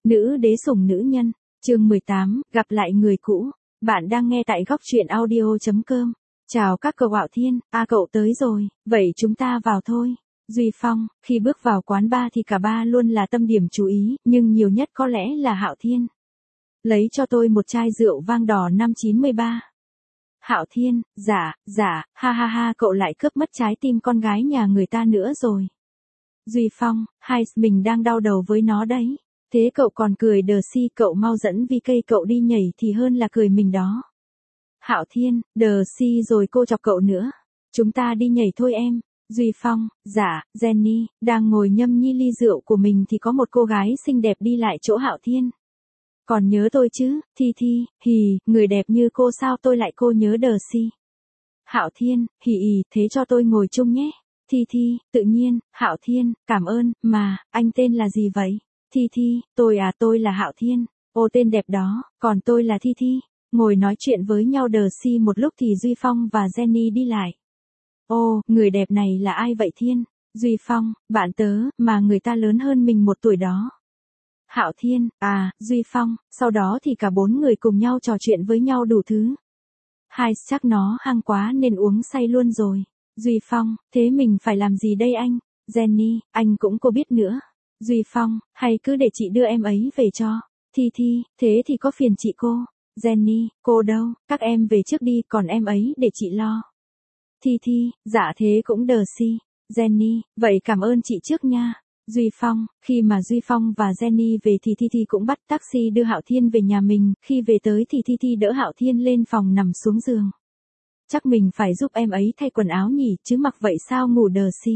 Nữ đế sủng nữ nhân, chương 18, gặp lại người cũ. Bạn đang nghe tại góc truyện audio.com. Chào các cậu Hạo Thiên, cậu tới rồi, vậy chúng ta vào thôi. Duy Phong, khi bước vào quán bar thì cả ba luôn là tâm điểm chú ý, nhưng nhiều nhất có lẽ là Hạo Thiên. Lấy cho tôi một chai rượu vang đỏ năm 93. Hạo Thiên, dạ, ha ha ha, cậu lại cướp mất trái tim con gái nhà người ta nữa rồi. Duy Phong, hai mình đang đau đầu với nó đấy. Thế cậu còn cười đờ si, cậu mau dẫn VK cậu đi nhảy thì hơn là cười mình đó. Hạo Thiên, đờ si rồi cô chọc cậu nữa. Chúng ta đi nhảy thôi em. Duy Phong, dạ, Jenny, đang ngồi nhâm nhi ly rượu của mình thì có một cô gái xinh đẹp đi lại chỗ Hạo Thiên. Còn nhớ tôi chứ, Thi, hì, người đẹp như cô sao tôi lại cô nhớ đờ si. Hạo Thiên, hì, thế cho tôi ngồi chung nhé. Thi, tự nhiên. Hạo Thiên, cảm ơn, mà, anh tên là gì vậy? Thi, tôi là Hạo Thiên. Ô, tên đẹp đó, còn tôi là Thi. Ngồi nói chuyện với nhau đờ si một lúc thì Duy Phong và Jenny đi lại. Ô, người đẹp này là ai vậy Thiên? Duy Phong, bạn tớ, mà người ta lớn hơn mình 1 tuổi đó. Hạo Thiên, Duy Phong, sau đó thì cả 4 người cùng nhau trò chuyện với nhau đủ thứ. Hai chắc nó hăng quá nên uống say luôn rồi. Duy Phong, thế mình phải làm gì đây anh? Jenny, anh cũng cô biết nữa. Duy Phong, hay cứ để chị đưa em ấy về cho. Thi, thế thì có phiền chị cô. Jenny, cô đâu, các em về trước đi, còn em ấy để chị lo. Thi, dạ thế cũng đờ si. Jenny, vậy cảm ơn chị trước nha. Duy Phong, khi mà Duy Phong và Jenny về thì Thi cũng bắt taxi đưa Hạo Thiên về nhà mình, khi về tới thì Thi đỡ Hạo Thiên lên phòng nằm xuống giường. Chắc mình phải giúp em ấy thay quần áo nhỉ, chứ mặc vậy sao ngủ đờ si.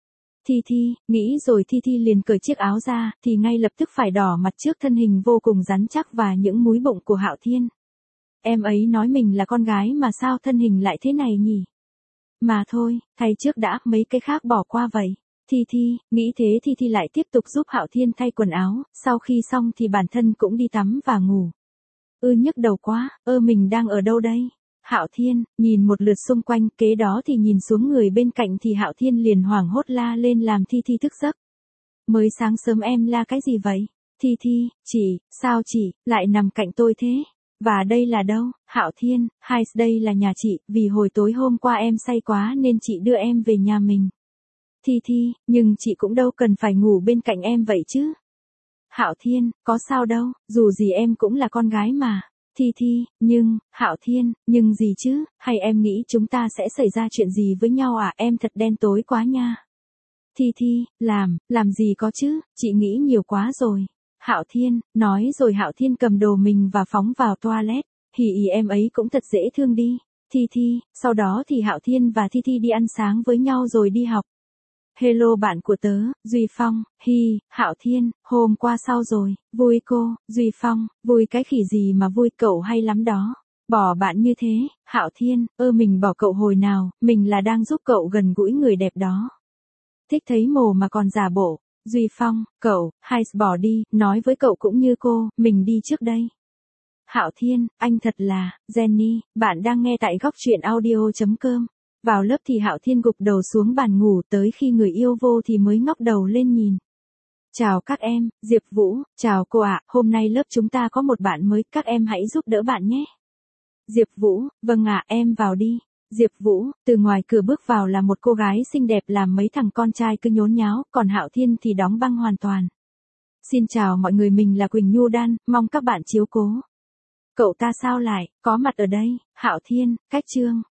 Thi, nghĩ rồi Thi liền cởi chiếc áo ra, thì ngay lập tức phải đỏ mặt trước thân hình vô cùng rắn chắc và những múi bụng của Hạo Thiên. Em ấy nói mình là con gái mà sao thân hình lại thế này nhỉ? Mà thôi, thay trước đã, mấy cái khác bỏ qua vậy. Thi, nghĩ thế Thi lại tiếp tục giúp Hạo Thiên thay quần áo, sau khi xong thì bản thân cũng đi tắm và ngủ. Nhức đầu quá, mình đang ở đâu đây? Hạo Thiên, nhìn một lượt xung quanh, kế đó thì nhìn xuống người bên cạnh thì Hạo Thiên liền hoảng hốt la lên làm Thi thức giấc. Mới sáng sớm em la cái gì vậy? Thi, chị, sao chị, lại nằm cạnh tôi thế? Và đây là đâu? Hạo Thiên, đây là nhà chị, vì hồi tối hôm qua em say quá nên chị đưa em về nhà mình. Thi, nhưng chị cũng đâu cần phải ngủ bên cạnh em vậy chứ. Hạo Thiên, có sao đâu, dù gì em cũng là con gái mà. Thi, nhưng, Hạo Thiên, nhưng gì chứ, hay em nghĩ chúng ta sẽ xảy ra chuyện gì với nhau à, em thật đen tối quá nha. Thi, làm gì có chứ, chị nghĩ nhiều quá rồi. Hạo Thiên, nói rồi Hạo Thiên cầm đồ mình và phóng vào toilet. Hì, em ấy cũng thật dễ thương đi. Thi, sau đó thì Hạo Thiên và Thi đi ăn sáng với nhau rồi đi học. Hello bạn của tớ, Duy Phong, Hạo Thiên, hôm qua sao rồi, vui cô, Duy Phong, vui cái khỉ gì mà vui, cậu hay lắm đó. Bỏ bạn như thế, Hạo Thiên, mình bỏ cậu hồi nào, mình là đang giúp cậu gần gũi người đẹp đó. Thích thấy mồ mà còn giả bộ. Duy Phong, cậu, bỏ đi, nói với cậu cũng như cô, mình đi trước đây. Hạo Thiên, anh thật là, Jenny, bạn đang nghe tại góc truyện audio.com. Vào lớp thì Hạo Thiên gục đầu xuống bàn ngủ, tới khi người yêu vô thì mới ngóc đầu lên nhìn. Chào các em, Diệp Vũ, chào cô ạ, hôm nay lớp chúng ta có một bạn mới, các em hãy giúp đỡ bạn nhé. Diệp Vũ, vâng ạ, em vào đi. Diệp Vũ, từ ngoài cửa bước vào là một cô gái xinh đẹp làm mấy thằng con trai cứ nhốn nháo, còn Hạo Thiên thì đóng băng hoàn toàn. Xin chào mọi người, mình là Quỳnh Nhu Đan, mong các bạn chiếu cố. Cậu ta sao lại có mặt ở đây? Hạo Thiên, cách chương.